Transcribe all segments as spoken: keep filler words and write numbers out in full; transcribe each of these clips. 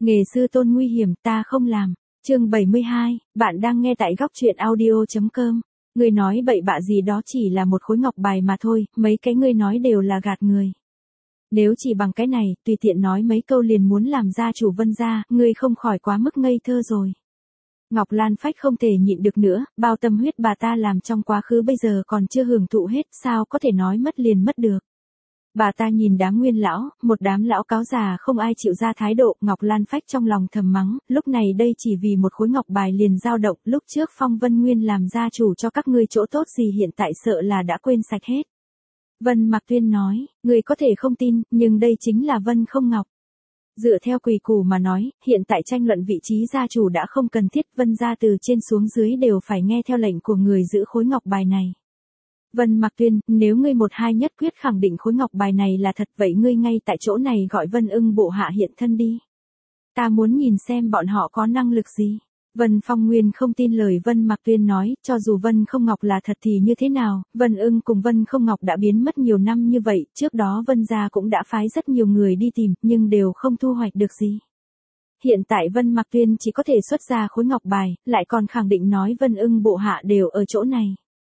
Nghề sư tôn nguy hiểm, ta không làm. Chương bảy mươi hai, bạn đang nghe tại góc truyện audio chấm com. Ngươi nói bậy bạ gì đó chỉ là một khối ngọc bài mà thôi, mấy cái ngươi nói đều là gạt người. Nếu chỉ bằng cái này, tùy tiện nói mấy câu liền muốn làm gia chủ Vân gia, ngươi không khỏi quá mức ngây thơ rồi. Ngọc Lan Phách không thể nhịn được nữa, bao tâm huyết bà ta làm trong quá khứ bây giờ còn chưa hưởng thụ hết, sao có thể nói mất liền mất được. Bà ta nhìn đám nguyên lão, một đám lão cáo già không ai chịu ra thái độ, Ngọc Lan Phách trong lòng thầm mắng, lúc này đây chỉ vì một khối ngọc bài liền dao động, lúc trước Phong Vân Nguyên làm gia chủ cho các ngươi chỗ tốt gì hiện tại sợ là đã quên sạch hết. Vân Mạc Tuyên nói, người có thể không tin, nhưng đây chính là Vân Không Ngọc. Dựa theo quy củ mà nói, hiện tại tranh luận vị trí gia chủ đã không cần thiết, Vân gia từ trên xuống dưới đều phải nghe theo lệnh của người giữ khối ngọc bài này. Vân Mạc Tuyên, nếu ngươi một hai nhất quyết khẳng định khối ngọc bài này là thật vậy ngươi ngay tại chỗ này gọi Vân Ưng bộ hạ hiện thân đi. Ta muốn nhìn xem bọn họ có năng lực gì. Vân Phong Nguyên không tin lời Vân Mạc Tuyên nói, cho dù Vân Không Ngọc là thật thì như thế nào, Vân Ưng cùng Vân Không Ngọc đã biến mất nhiều năm như vậy, trước đó Vân gia cũng đã phái rất nhiều người đi tìm, nhưng đều không thu hoạch được gì. Hiện tại Vân Mạc Tuyên chỉ có thể xuất ra khối ngọc bài, lại còn khẳng định nói Vân Ưng bộ hạ đều ở chỗ này.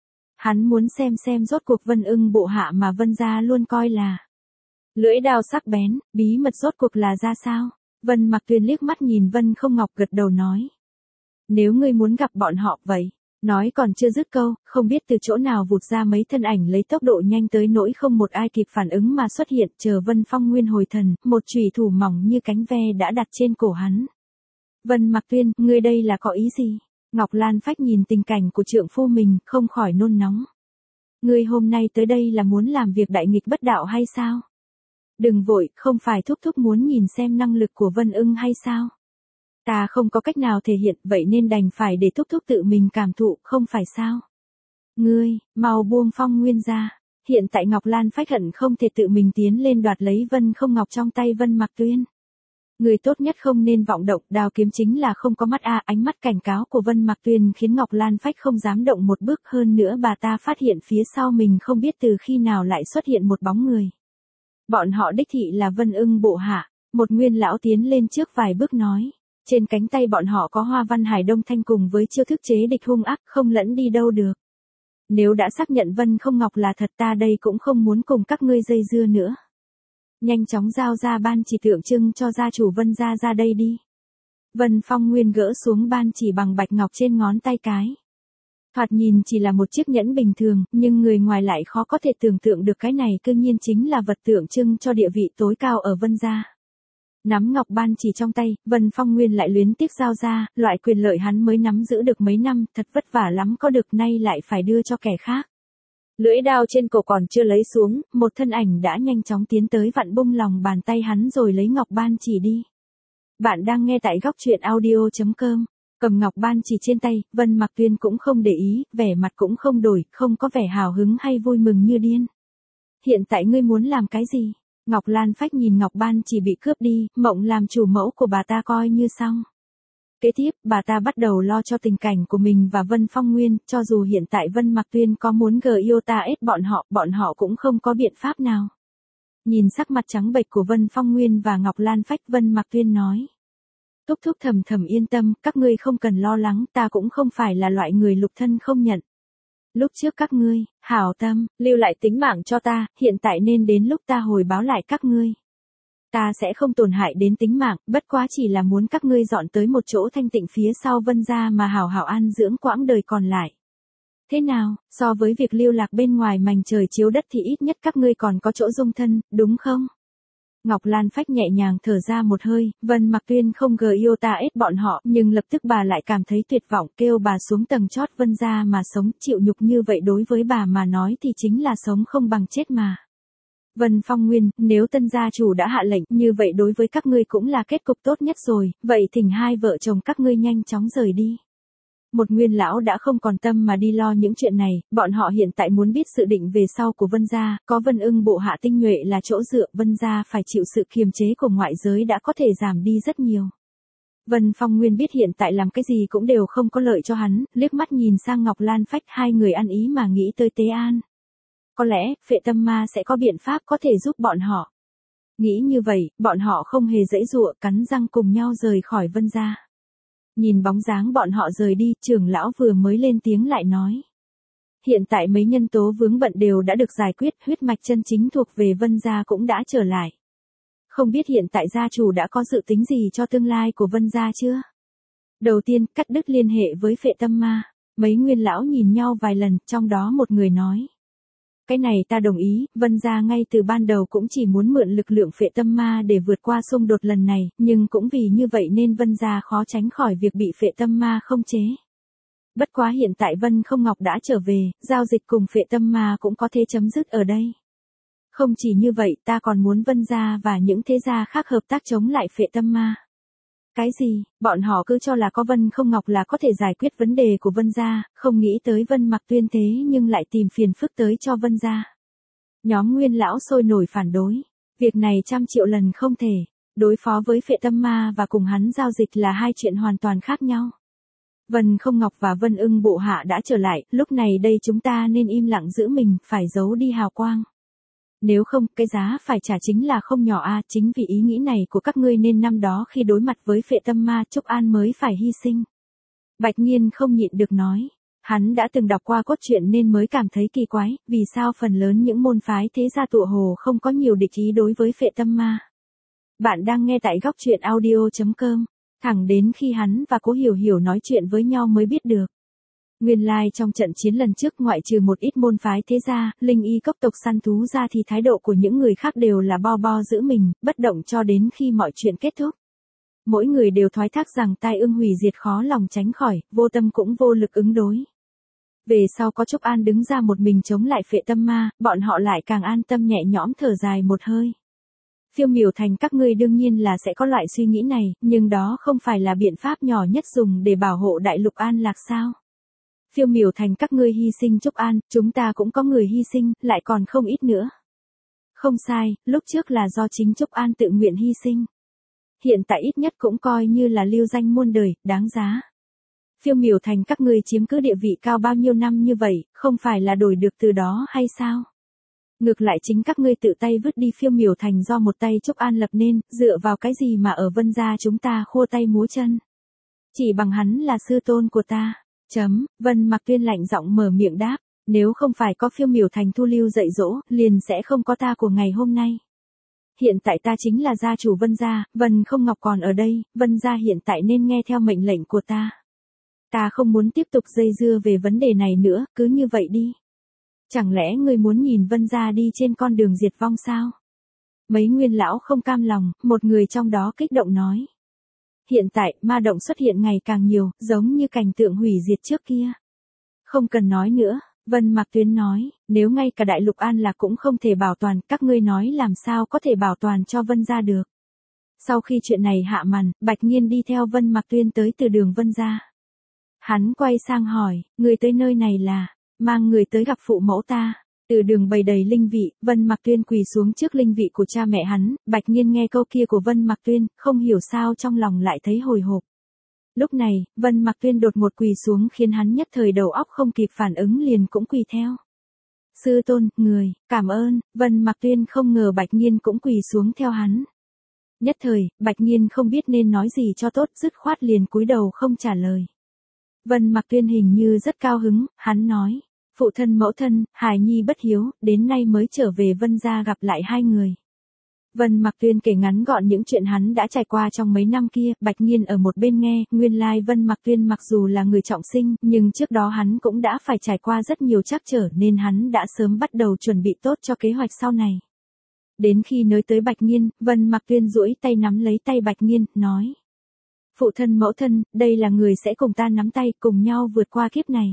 Hắn muốn xem xem rốt cuộc Vân Ưng bộ hạ mà Vân gia luôn coi là lưỡi đao sắc bén, bí mật rốt cuộc là ra sao? Vân Mạc Tuyên liếc mắt nhìn Vân Không Ngọc gật đầu nói. Nếu ngươi muốn gặp bọn họ vậy, nói còn chưa dứt câu, không biết từ chỗ nào vụt ra mấy thân ảnh lấy tốc độ nhanh tới nỗi không một ai kịp phản ứng mà xuất hiện, chờ Vân Phong Nguyên hồi thần, một chùy thủ mỏng như cánh ve đã đặt trên cổ hắn. Vân Mạc Tuyên, ngươi đây là có ý gì? Ngọc Lan Phách nhìn tình cảnh của trượng phu mình, không khỏi nôn nóng. Ngươi hôm nay tới đây là muốn làm việc đại nghịch bất đạo hay sao? Đừng vội, không phải thúc thúc muốn nhìn xem năng lực của Vân Ưng hay sao? Ta không có cách nào thể hiện, vậy nên đành phải để thúc thúc tự mình cảm thụ, không phải sao? Ngươi, mau buông Phong Nguyên ra. Hiện tại Ngọc Lan Phách hận không thể tự mình tiến lên đoạt lấy Vân Không Ngọc trong tay Vân Mạc Tuyên. Người tốt nhất không nên vọng động, đao kiếm chính là không có mắt a, ánh mắt cảnh cáo của Vân Mạc Tuyên khiến Ngọc Lan Phách không dám động một bước, hơn nữa bà ta phát hiện phía sau mình không biết từ khi nào lại xuất hiện một bóng người. Bọn họ đích thị là Vân Ưng bộ hạ, một nguyên lão tiến lên trước vài bước nói. Trên cánh tay bọn họ có hoa văn Hải Đông Thanh cùng với chiêu thức chế địch hung ác, không lẫn đi đâu được. Nếu đã xác nhận Vân Không Ngọc là thật, ta đây cũng không muốn cùng các ngươi dây dưa nữa. Nhanh chóng giao ra ban chỉ tượng trưng cho gia chủ Vân gia ra đây đi. Vân Phong Nguyên gỡ xuống ban chỉ bằng bạch ngọc trên ngón tay cái. Thoạt nhìn chỉ là một chiếc nhẫn bình thường, nhưng người ngoài lại khó có thể tưởng tượng được cái này cương nhiên chính là vật tượng trưng cho địa vị tối cao ở Vân gia. Nắm ngọc ban chỉ trong tay, Vân Phong Nguyên lại luyến tiếc giao ra, loại quyền lợi hắn mới nắm giữ được mấy năm, thật vất vả lắm có được, nay lại phải đưa cho kẻ khác. Lưỡi đao trên cổ còn chưa lấy xuống, một thân ảnh đã nhanh chóng tiến tới vặn bung lòng bàn tay hắn rồi lấy ngọc ban chỉ đi. Bạn đang nghe tại góc truyện audio chấm com. Cầm ngọc ban chỉ trên tay, Vân Mạc Tuyên cũng không để ý, vẻ mặt cũng không đổi, không có vẻ hào hứng hay vui mừng như điên. Hiện tại ngươi muốn làm cái gì? Ngọc Lan Phách nhìn ngọc ban chỉ bị cướp đi, mộng làm chủ mẫu của bà ta coi như xong. Kế tiếp, bà ta bắt đầu lo cho tình cảnh của mình và Vân Phong Nguyên, cho dù hiện tại Vân Mạc Tuyên có muốn gờ yêu ta ết bọn họ, bọn họ cũng không có biện pháp nào. Nhìn sắc mặt trắng bệch của Vân Phong Nguyên và Ngọc Lan Phách, Vân Mạc Tuyên nói. Thúc thúc thầm thầm yên tâm, các ngươi không cần lo lắng, ta cũng không phải là loại người lục thân không nhận. Lúc trước các ngươi, hảo tâm, lưu lại tính mạng cho ta, hiện tại nên đến lúc ta hồi báo lại các ngươi. Ta sẽ không tổn hại đến tính mạng, bất quá chỉ là muốn các ngươi dọn tới một chỗ thanh tịnh phía sau Vân gia mà hảo hảo an dưỡng quãng đời còn lại. Thế nào, so với việc lưu lạc bên ngoài mành trời chiếu đất thì ít nhất các ngươi còn có chỗ dung thân, đúng không? Ngọc Lan Phách nhẹ nhàng thở ra một hơi, Vân Mạc Tuyên không gờ yêu ta ết bọn họ, nhưng lập tức bà lại cảm thấy tuyệt vọng, kêu bà xuống tầng chót Vân gia mà sống, chịu nhục như vậy đối với bà mà nói thì chính là sống không bằng chết mà. Vân Phong Nguyên, nếu tân gia chủ đã hạ lệnh, như vậy đối với các ngươi cũng là kết cục tốt nhất rồi, vậy thỉnh hai vợ chồng các ngươi nhanh chóng rời đi. Một nguyên lão đã không còn tâm mà đi lo những chuyện này, bọn họ hiện tại muốn biết sự định về sau của Vân gia, có Vân Ưng bộ hạ tinh nhuệ là chỗ dựa, Vân gia phải chịu sự kiềm chế của ngoại giới đã có thể giảm đi rất nhiều. Vân Phong Nguyên biết hiện tại làm cái gì cũng đều không có lợi cho hắn, liếc mắt nhìn sang Ngọc Lan Phách, hai người ăn ý mà nghĩ tới Tế An. Có lẽ, Phệ Tâm Ma sẽ có biện pháp có thể giúp bọn họ. Nghĩ như vậy, bọn họ không hề giãy giụa, cắn răng cùng nhau rời khỏi Vân gia. Nhìn bóng dáng bọn họ rời đi, trưởng lão vừa mới lên tiếng lại nói. Hiện tại mấy nhân tố vướng bận đều đã được giải quyết, huyết mạch chân chính thuộc về Vân gia cũng đã trở lại. Không biết hiện tại gia chủ đã có dự tính gì cho tương lai của Vân gia chưa? Đầu tiên, cắt đứt liên hệ với phệ tâm ma. Mấy nguyên lão nhìn nhau vài lần, trong đó một người nói. Cái này ta đồng ý, Vân gia ngay từ ban đầu cũng chỉ muốn mượn lực lượng phệ tâm ma để vượt qua xung đột lần này, nhưng cũng vì như vậy nên Vân gia khó tránh khỏi việc bị phệ tâm ma không chế. Bất quá hiện tại Vân Không Ngọc đã trở về, giao dịch cùng phệ tâm ma cũng có thể chấm dứt ở đây. Không chỉ như vậy, ta còn muốn Vân gia và những thế gia khác hợp tác chống lại phệ tâm ma. Cái gì, bọn họ cứ cho là có Vân Không Ngọc là có thể giải quyết vấn đề của Vân gia, không nghĩ tới Vân Mặc Tuyên thế nhưng lại tìm phiền phức tới cho Vân gia. Nhóm nguyên lão sôi nổi phản đối. Việc này trăm triệu lần không thể. Đối phó với phệ tâm ma và cùng hắn giao dịch là hai chuyện hoàn toàn khác nhau. Vân Không Ngọc và Vân Ưng bộ hạ đã trở lại, lúc này đây chúng ta nên im lặng giữ mình, phải giấu đi hào quang. Nếu không, cái giá phải trả chính là không nhỏ a, chính vì ý nghĩ này của các ngươi nên năm đó khi đối mặt với phệ tâm ma, Trúc An mới phải hy sinh. Bạch Nhiên không nhịn được nói, hắn đã từng đọc qua cốt truyện nên mới cảm thấy kỳ quái, vì sao phần lớn những môn phái thế gia tựa hồ không có nhiều địch ý đối với phệ tâm ma. Bạn đang nghe tại góc truyện audio chấm com, thẳng đến khi hắn và Cố Hiểu Hiểu nói chuyện với nhau mới biết được. Nguyên lai like trong trận chiến lần trước ngoại trừ một ít môn phái thế gia, linh y cốc tộc săn thú ra thì thái độ của những người khác đều là bo bo giữ mình, bất động cho đến khi mọi chuyện kết thúc. Mỗi người đều thoái thác rằng tai ương hủy diệt khó lòng tránh khỏi, vô tâm cũng vô lực ứng đối. Về sau có Trúc An đứng ra một mình chống lại phệ tâm ma, bọn họ lại càng an tâm nhẹ nhõm thở dài một hơi. Phiêu Miểu Thành các ngươi đương nhiên là sẽ có loại suy nghĩ này, nhưng đó không phải là biện pháp nhỏ nhất dùng để bảo hộ đại lục an lạc sao? Phiêu Miểu Thành các ngươi hy sinh Trúc An, chúng ta cũng có người hy sinh, lại còn không ít nữa. Không sai, lúc trước là do chính Trúc An tự nguyện hy sinh. Hiện tại ít nhất cũng coi như là lưu danh muôn đời, đáng giá. Phiêu Miểu Thành các ngươi chiếm cứ địa vị cao bao nhiêu năm như vậy, không phải là đổi được từ đó hay sao? Ngược lại chính các ngươi tự tay vứt đi Phiêu Miểu Thành do một tay Trúc An lập nên, dựa vào cái gì mà ở Vân gia chúng ta khua tay múa chân? Chỉ bằng hắn là sư tôn của ta. Chấm, Vân Mặc Tuyên lạnh giọng mở miệng đáp, nếu không phải có Phiêu Miểu Thành thu lưu dạy dỗ, liền sẽ không có ta của ngày hôm nay. Hiện tại ta chính là gia chủ Vân gia, Vân Không Ngọc còn ở đây, Vân gia hiện tại nên nghe theo mệnh lệnh của ta. Ta không muốn tiếp tục dây dưa về vấn đề này nữa, cứ như vậy đi. Chẳng lẽ ngươi muốn nhìn Vân gia đi trên con đường diệt vong sao? Mấy nguyên lão không cam lòng, một người trong đó kích động nói. Hiện tại, ma động xuất hiện ngày càng nhiều, giống như cảnh tượng hủy diệt trước kia. Không cần nói nữa, Vân Mặc Tuyên nói, nếu ngay cả đại lục an lạc cũng không thể bảo toàn, các ngươi nói làm sao có thể bảo toàn cho Vân gia được. Sau khi chuyện này hạ màn, Bạch Nhiên đi theo Vân Mặc Tuyên tới từ đường Vân gia. Hắn quay sang hỏi, người tới nơi này là, mang người tới gặp phụ mẫu ta. Từ đường bày đầy linh vị, Vân Mặc Tuyên quỳ xuống trước linh vị của cha mẹ hắn, Bạch Nhiên nghe câu kia của Vân Mặc Tuyên, không hiểu sao trong lòng lại thấy hồi hộp. Lúc này, Vân Mặc Tuyên đột ngột quỳ xuống khiến hắn nhất thời đầu óc không kịp phản ứng liền cũng quỳ theo. Sư tôn, người, cảm ơn, Vân Mặc Tuyên không ngờ Bạch Nhiên cũng quỳ xuống theo hắn. Nhất thời, Bạch Nhiên không biết nên nói gì cho tốt, dứt khoát liền cúi đầu không trả lời. Vân Mặc Tuyên hình như rất cao hứng, hắn nói. Phụ thân mẫu thân, hài nhi bất hiếu, đến nay mới trở về Vân gia gặp lại hai người. Vân Mặc Tuyên kể ngắn gọn những chuyện hắn đã trải qua trong mấy năm kia, Bạch Nhiên ở một bên nghe, nguyên lai Vân Mặc Tuyên mặc dù là người trọng sinh, nhưng trước đó hắn cũng đã phải trải qua rất nhiều trắc trở nên hắn đã sớm bắt đầu chuẩn bị tốt cho kế hoạch sau này. Đến khi nói tới Bạch Nhiên, Vân Mặc Tuyên duỗi tay nắm lấy tay Bạch Nhiên, nói. Phụ thân mẫu thân, đây là người sẽ cùng ta nắm tay cùng nhau vượt qua kiếp này.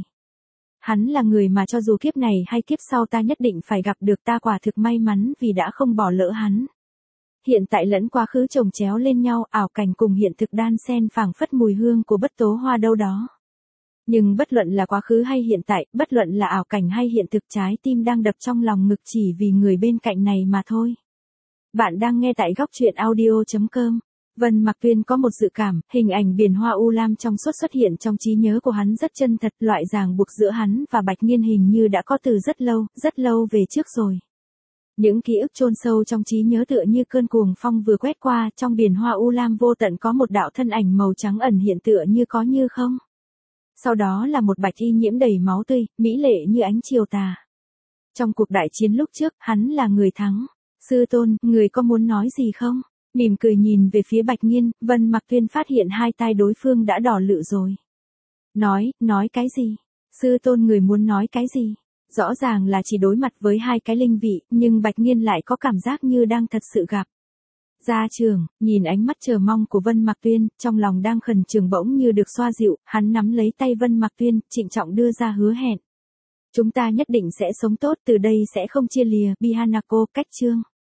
Hắn là người mà cho dù kiếp này hay kiếp sau ta nhất định phải gặp được, ta quả thực may mắn vì đã không bỏ lỡ hắn. Hiện tại lẫn quá khứ chồng chéo lên nhau, ảo cảnh cùng hiện thực đan xen phảng phất mùi hương của bất tố hoa đâu đó. Nhưng bất luận là quá khứ hay hiện tại, bất luận là ảo cảnh hay hiện thực, trái tim đang đập trong lòng ngực chỉ vì người bên cạnh này mà thôi. Bạn đang nghe tại góc truyện audio chấm com. Vân Mặc Tuyên có một dự cảm, hình ảnh biển hoa u lam trong suốt xuất hiện trong trí nhớ của hắn rất chân thật, loại ràng buộc giữa hắn và Bạch Nhiên hình như đã có từ rất lâu, rất lâu về trước rồi. Những ký ức chôn sâu trong trí nhớ tựa như cơn cuồng phong vừa quét qua, trong biển hoa u lam vô tận có một đạo thân ảnh màu trắng ẩn hiện tựa như có như không. Sau đó là một bạch y nhiễm đầy máu tươi, mỹ lệ như ánh chiều tà. Trong cuộc đại chiến lúc trước, hắn là người thắng. Sư tôn, người có muốn nói gì không? Mỉm cười nhìn về phía Bạch Nghiên, Vân Mặc Tuyên phát hiện hai tay đối phương đã đỏ lựu rồi. Nói, nói cái gì? Sư tôn người muốn nói cái gì? Rõ ràng là chỉ đối mặt với hai cái linh vị, nhưng Bạch Nghiên lại có cảm giác như đang thật sự gặp. Gia trưởng, nhìn ánh mắt chờ mong của Vân Mặc Tuyên, trong lòng đang khẩn trường bỗng như được xoa dịu, hắn nắm lấy tay Vân Mặc Tuyên, trịnh trọng đưa ra hứa hẹn. Chúng ta nhất định sẽ sống tốt, từ đây sẽ không chia lìa, Bihanako, cách chương.